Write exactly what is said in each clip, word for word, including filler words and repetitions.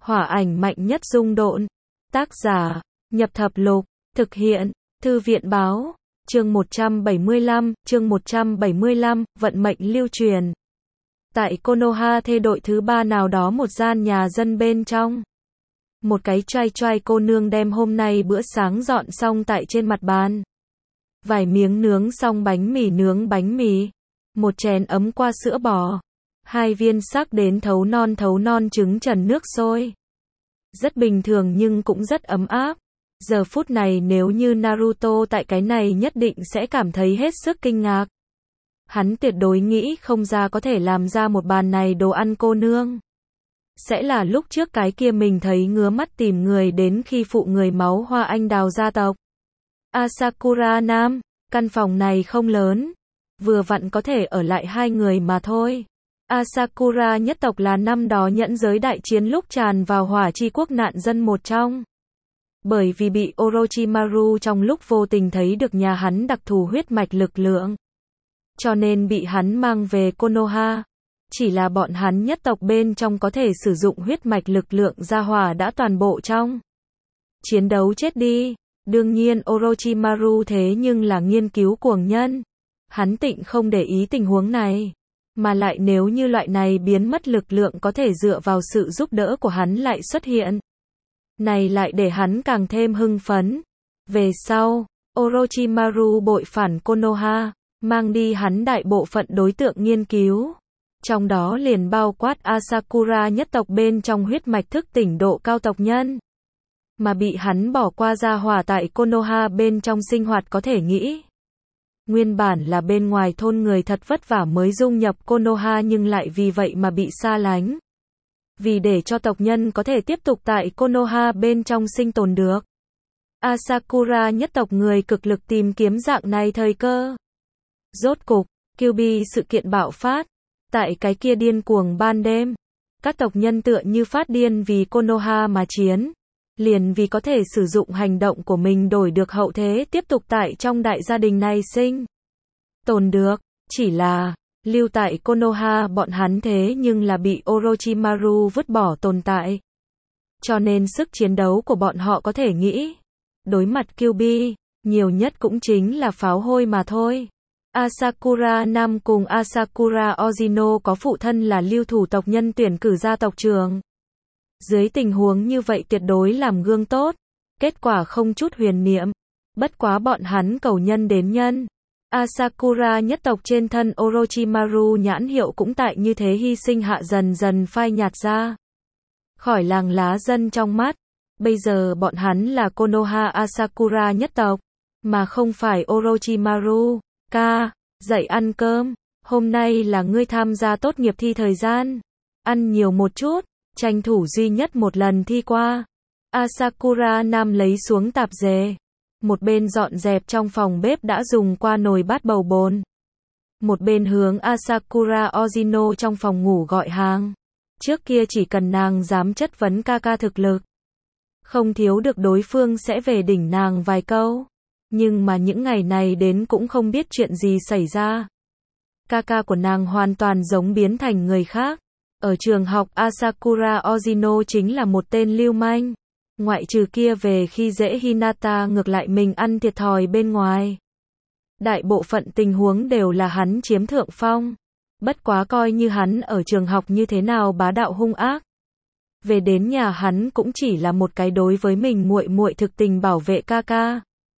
Hỏa ảnh mạnh nhất dung độn. Tác giả, Nhập Thập Lục, thực hiện, Thư viện báo, chương một trăm bảy mươi lăm, chương một trăm bảy mươi lăm, vận mệnh lưu truyền. Tại Konoha thê đội thứ ba nào đó một gian nhà dân bên trong. Một cái trai trai cô nương đem hôm nay bữa sáng dọn xong tại trên mặt bàn. Vài miếng nướng xong bánh mì nướng bánh mì. Một chén ấm qua sữa bò. Hai viên sắc đến thấu non thấu non trứng trần nước sôi. Rất bình thường nhưng cũng rất ấm áp. Giờ phút này nếu như Naruto tại cái này nhất định sẽ cảm thấy hết sức kinh ngạc. Hắn tuyệt đối nghĩ không ra có thể làm ra một bàn này đồ ăn cô nương. Sẽ là lúc trước cái kia mình thấy ngứa mắt tìm người đến khi phụ người máu hoa anh đào gia tộc. Asakura Nam, căn phòng này không lớn. Vừa vặn có thể ở lại hai người mà thôi. Asakura nhất tộc là năm đó nhẫn giới đại chiến lúc tràn vào hỏa chi quốc nạn dân một trong. Bởi vì bị Orochimaru trong lúc vô tình thấy được nhà hắn đặc thù huyết mạch lực lượng. Cho nên bị hắn mang về Konoha. Chỉ là bọn hắn nhất tộc bên trong có thể sử dụng huyết mạch lực lượng gia hỏa đã toàn bộ trong chiến đấu chết đi. Đương nhiên Orochimaru thế nhưng là nghiên cứu cuồng nhân. Hắn tịnh không để ý tình huống này. Mà lại nếu như loại này biến mất lực lượng có thể dựa vào sự giúp đỡ của hắn lại xuất hiện. Này lại để hắn càng thêm hưng phấn. Về sau, Orochimaru bội phản Konoha, mang đi hắn đại bộ phận đối tượng nghiên cứu. Trong đó liền bao quát Asakura nhất tộc bên trong huyết mạch thức tỉnh độ cao tộc nhân. Mà bị hắn bỏ qua gia hỏa tại Konoha bên trong sinh hoạt có thể nghĩ. Nguyên bản là bên ngoài thôn người thật vất vả mới dung nhập Konoha nhưng lại vì vậy mà bị xa lánh. Vì để cho tộc nhân có thể tiếp tục tại Konoha bên trong sinh tồn được. Asakura nhất tộc người cực lực tìm kiếm dạng này thời cơ. Rốt cục, Kyuubi sự kiện bạo phát. Tại cái kia điên cuồng ban đêm. Các tộc nhân tựa như phát điên vì Konoha mà chiến. Liền vì có thể sử dụng hành động của mình đổi được hậu thế tiếp tục tại trong đại gia đình này sinh tồn được. Chỉ là, lưu tại Konoha bọn hắn thế nhưng là bị Orochimaru vứt bỏ tồn tại. Cho nên sức chiến đấu của bọn họ có thể nghĩ. Đối mặt Kyuubi, nhiều nhất cũng chính là pháo hôi mà thôi. Asakura Nam cùng Asakura Ozino có phụ thân là lưu thủ tộc nhân tuyển cử gia tộc trưởng. Dưới tình huống như vậy tuyệt đối làm gương tốt. Kết quả không chút huyền niệm. Bất quá bọn hắn cầu nhân đến nhân. Asakura nhất tộc trên thân Orochimaru nhãn hiệu cũng tại như thế hy sinh hạ dần dần phai nhạt ra. Khỏi làng lá dân trong mắt. Bây giờ bọn hắn là Konoha Asakura nhất tộc. Mà không phải Orochimaru. Ca, dậy ăn cơm. Hôm nay là ngươi tham gia tốt nghiệp thi thời gian. Ăn nhiều một chút. Tranh thủ duy nhất một lần thi qua. Asakura Nam lấy xuống tạp dề. Một bên dọn dẹp trong phòng bếp đã dùng qua nồi bát bầu bồn. Một bên hướng Asakura Ozino trong phòng ngủ gọi hàng. Trước kia chỉ cần nàng dám chất vấn ca ca thực lực. Không thiếu được đối phương sẽ về đỉnh nàng vài câu. Nhưng mà những ngày này đến cũng không biết chuyện gì xảy ra. Ca ca của nàng hoàn toàn giống biến thành người khác. Ở trường học Asakura Ozino chính là một tên lưu manh. Ngoại trừ kia về khi dễ Hinata ngược lại mình ăn thiệt thòi bên ngoài. Đại bộ phận tình huống đều là hắn chiếm thượng phong. Bất quá coi như hắn ở trường học như thế nào bá đạo hung ác. Về đến nhà hắn cũng chỉ là một cái đối với mình muội muội thực tình bảo vệ ca ca.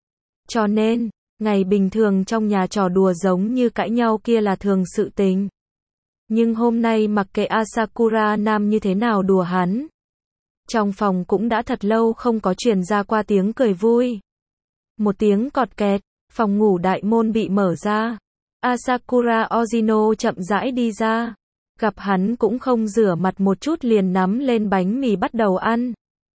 Cho nên, ngày bình thường trong nhà trò đùa giống như cãi nhau kia là thường sự tình. Nhưng hôm nay mặc kệ Asakura Nam như thế nào đùa hắn. Trong phòng cũng đã thật lâu không có truyền ra qua tiếng cười vui. Một tiếng cọt kẹt, phòng ngủ đại môn bị mở ra. Asakura Ozino chậm rãi đi ra. Gặp hắn cũng không rửa mặt một chút liền nắm lên bánh mì bắt đầu ăn.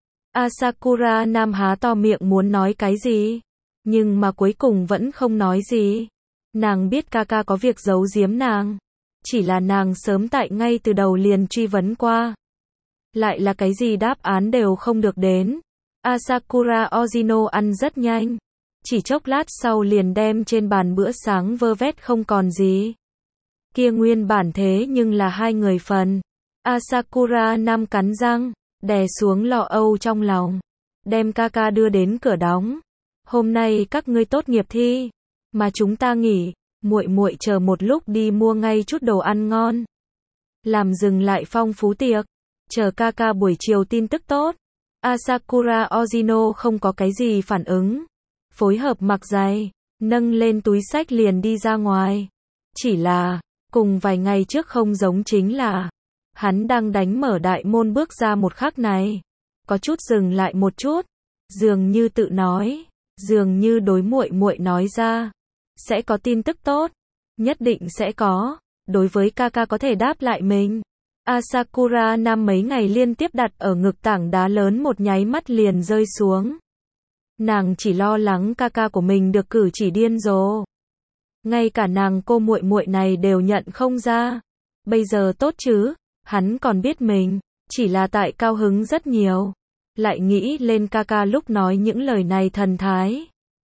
Asakura Nam há to miệng muốn nói cái gì. Nhưng mà cuối cùng vẫn không nói gì. Nàng biết ca ca có việc giấu giếm nàng. Chỉ là nàng sớm tại ngay từ đầu liền truy vấn qua. Lại là cái gì đáp án đều không được đến. Asakura Ozino ăn rất nhanh. Chỉ chốc lát sau liền đem trên bàn bữa sáng vơ vét không còn gì. Kia nguyên bản thế nhưng là hai người phần. Asakura Nam cắn răng. đè xuống lo âu trong lòng, đem ca ca đưa đến cửa đóng. Hôm nay các ngươi tốt nghiệp thi, mà chúng ta nghỉ, muội muội chờ một lúc đi mua ngay chút đồ ăn ngon. Làm dừng lại phong phú tiệc, chờ ca ca buổi chiều tin tức tốt. Asakura Ozino không có cái gì phản ứng, phối hợp mặc giày, nâng lên túi xách liền đi ra ngoài. Chỉ là, cùng vài ngày trước không giống chính là, hắn đang đánh mở đại môn bước ra một khắc này, có chút dừng lại một chút, dường như tự nói, dường như đối muội muội nói ra, sẽ có tin tức tốt, nhất định sẽ có, đối với ca ca có thể đáp lại mình. Asakura Nam mấy ngày liên tiếp đặt ở ngực tảng đá lớn một nháy mắt liền rơi xuống. Nàng chỉ lo lắng ca ca của mình được cử chỉ điên rồ. Ngay cả nàng cô muội muội này đều nhận không ra. Bây giờ tốt chứ, hắn còn biết mình, chỉ là tại cao hứng rất nhiều. Lại nghĩ lên ca ca lúc nói những lời này thần thái.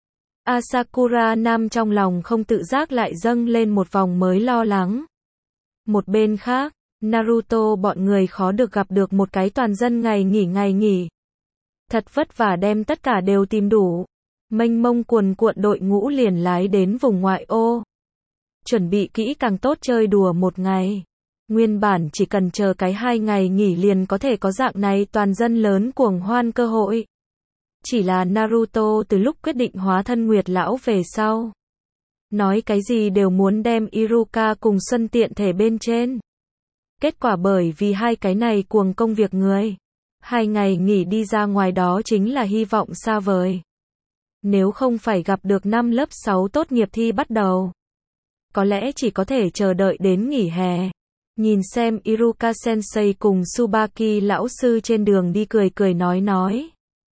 Asakura Nam trong lòng không tự giác lại dâng lên một vòng mới lo lắng. Một bên khác, Naruto bọn người khó được gặp được một cái toàn dân ngày nghỉ ngày nghỉ. Thật vất vả đem tất cả đều tìm đủ. Mênh mông cuồn cuộn đội ngũ liền lái đến vùng ngoại ô. Chuẩn bị kỹ càng tốt chơi đùa một ngày. Nguyên bản chỉ cần chờ cái hai ngày nghỉ liền có thể có dạng này toàn dân lớn cuồng hoan cơ hội. Chỉ là Naruto từ lúc quyết định hóa thân Nguyệt Lão về sau. Nói cái gì đều muốn đem Iruka cùng Xuân tiện thể bên trên. Kết quả bởi vì hai cái này cuồng công việc người. Hai ngày nghỉ đi ra ngoài đó chính là hy vọng xa vời. Nếu không phải gặp được năm lớp sáu tốt nghiệp thi bắt đầu. Có lẽ chỉ có thể chờ đợi đến nghỉ hè. Nhìn xem Iruka Sensei cùng Tsubaki lão sư trên đường đi cười cười nói nói.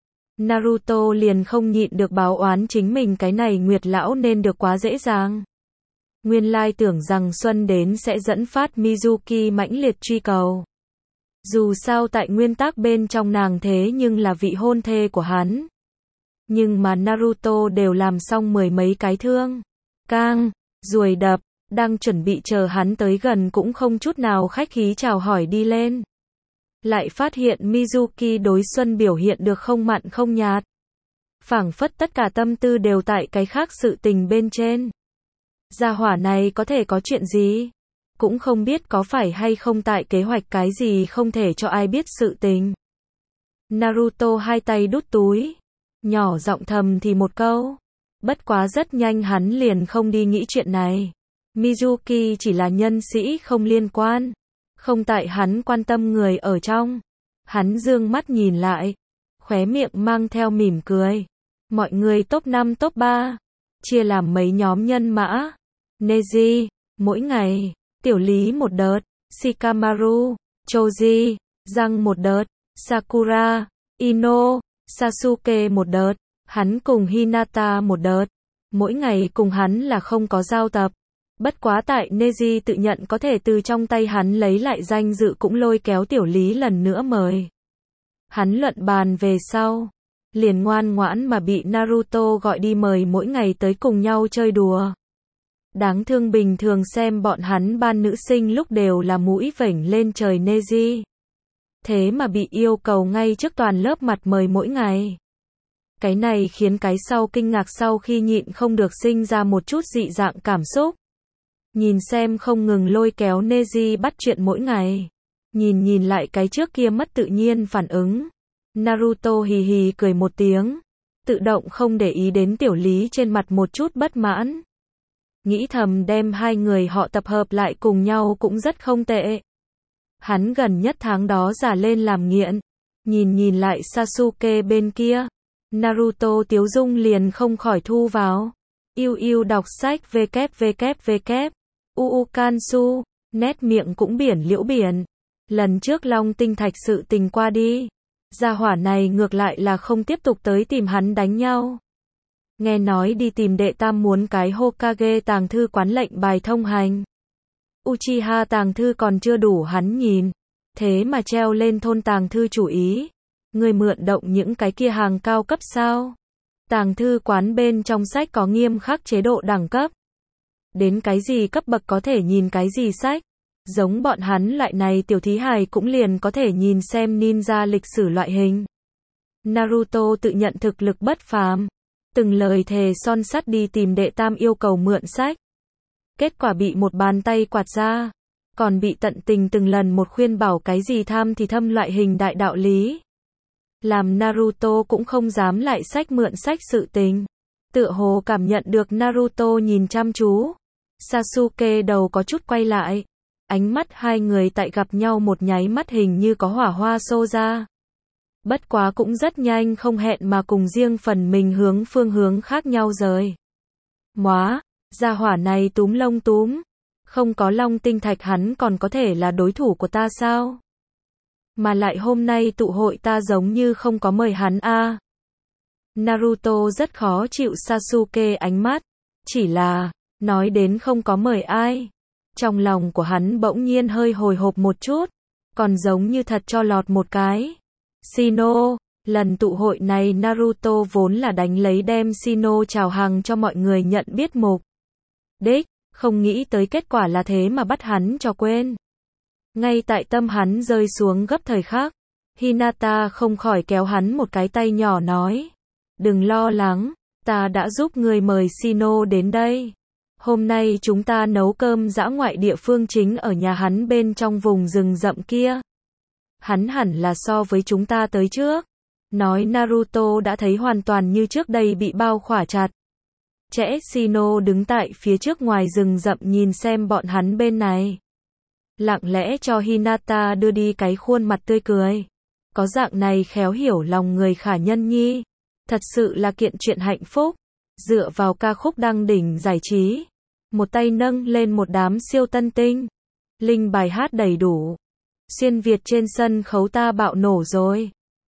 Naruto liền không nhịn được báo oán chính mình cái này Nguyệt Lão nên được quá dễ dàng. Nguyên lai tưởng rằng Xuân đến sẽ dẫn phát Mizuki mãnh liệt truy cầu. Dù sao tại nguyên tắc bên trong nàng thế nhưng là vị hôn thê của hắn. Nhưng mà Naruto đều làm xong mười mấy cái thương. Cang, ruồi đập, đang chuẩn bị chờ hắn tới gần cũng không chút nào khách khí chào hỏi đi lên. Lại phát hiện Mizuki đối Xuân biểu hiện được không mặn không nhạt. Phảng phất tất cả tâm tư đều tại cái khác sự tình bên trên. Gia hỏa này có thể có chuyện gì? Cũng không biết có phải hay không tại kế hoạch cái gì không thể cho ai biết sự tình. Naruto hai tay đút túi. Nhỏ giọng thầm thì một câu. Bất quá rất nhanh hắn liền không đi nghĩ chuyện này. Mizuki chỉ là nhân sĩ không liên quan. Không tại hắn quan tâm người ở trong. Hắn dương mắt nhìn lại. Khóe miệng mang theo mỉm cười. Mọi người top năm top ba. Chia làm mấy nhóm nhân mã. Neji, mỗi ngày. Tiểu Lý một đợt. Shikamaru, Choji, Giang một đợt. Sakura, Ino, Sasuke một đợt. Hắn cùng Hinata một đợt. Mỗi ngày cùng hắn là không có giao tập. Bất quá tại Neji tự nhận có thể từ trong tay hắn lấy lại danh dự cũng lôi kéo Tiểu Lý lần nữa mời. Hắn luận bàn về sau. Liền ngoan ngoãn mà bị Naruto gọi đi mời mỗi ngày tới cùng nhau chơi đùa. Đáng thương bình thường xem bọn hắn ban nữ sinh lúc đều là mũi vểnh lên trời Neji. Thế mà bị yêu cầu ngay trước toàn lớp mặt mời mỗi ngày. Cái này khiến cái sau kinh ngạc sau khi nhịn không được sinh ra một chút dị dạng cảm xúc. Nhìn xem không ngừng lôi kéo Neji bắt chuyện mỗi ngày. Nhìn nhìn lại cái trước kia mất tự nhiên phản ứng. Naruto hì hì cười một tiếng. Tự động không để ý đến Tiểu Lý trên mặt một chút bất mãn. Nghĩ thầm đem hai người họ tập hợp lại cùng nhau cũng rất không tệ. Hắn gần nhất tháng đó giả lên làm nghiện. Nhìn nhìn lại Sasuke bên kia. Naruto tiếu dung liền không khỏi thu vào. Yêu yêu đọc sách www. Uukansu, nét miệng cũng biển liễu biển. Lần trước Long Tinh Thạch sự tình qua đi. Gia hỏa này ngược lại là không tiếp tục tới tìm hắn đánh nhau. Nghe nói đi tìm đệ tam muốn cái Hokage tàng thư quán lệnh bài thông hành. Uchiha tàng thư còn chưa đủ hắn nhìn. Thế mà treo lên thôn tàng thư chủ ý. Người mượn động những cái kia hàng cao cấp sao? Tàng thư quán bên trong sách có nghiêm khắc chế độ đẳng cấp. Đến cái gì cấp bậc có thể nhìn cái gì sách. Giống bọn hắn loại này tiểu thí hài cũng liền có thể nhìn xem ninja lịch sử loại hình. Naruto tự nhận thực lực bất phàm, từng lời thề son sắt đi tìm đệ tam yêu cầu mượn sách. Kết quả bị một bàn tay quạt ra, còn bị tận tình từng lần một khuyên bảo cái gì tham thì thâm loại hình đại đạo lý. Làm Naruto cũng không dám lại sách mượn sách sự tình. Tựa hồ cảm nhận được Naruto nhìn chăm chú. Sasuke đầu có chút quay lại. Ánh mắt hai người tại gặp nhau một nháy mắt hình như có hỏa hoa xô ra. Bất quá cũng rất nhanh không hẹn mà cùng riêng phần mình hướng phương hướng khác nhau rời. Móa, gia hỏa này túm lông túm. Không có long tinh thạch hắn còn có thể là đối thủ của ta sao? Mà lại hôm nay tụ hội ta giống như không có mời hắn a. À. Naruto rất khó chịu Sasuke ánh mắt. Chỉ là, nói đến không có mời ai. Trong lòng của hắn bỗng nhiên hơi hồi hộp một chút. Còn giống như thật cho lọt một cái. Shino, lần tụ hội này Naruto vốn là đánh lấy đem Shino chào hàng cho mọi người nhận biết mục đích, không nghĩ tới kết quả là thế mà bắt hắn cho quên. Ngay tại tâm hắn rơi xuống gấp thời khắc, Hinata không khỏi kéo hắn một cái tay nhỏ nói, đừng lo lắng, ta đã giúp người mời Shino đến đây. Hôm nay chúng ta nấu cơm dã ngoại địa phương chính ở nhà hắn bên trong vùng rừng rậm kia. Hắn hẳn là so với chúng ta tới trước. Nói Naruto đã thấy hoàn toàn như trước đây bị bao khỏa chặt. Trẽ Shino đứng tại phía trước ngoài rừng rậm nhìn xem bọn hắn bên này. Lặng lẽ cho Hinata đưa đi cái khuôn mặt tươi cười. Có dạng này khéo hiểu lòng người khả nhân nhi. Thật sự là kiện chuyện hạnh phúc. Dựa vào ca khúc đăng đỉnh giải trí. Một tay nâng lên một đám siêu tân tinh. Linh bài hát đầy đủ. Xuyên Việt trên sân khấu ta bạo nổ rồi.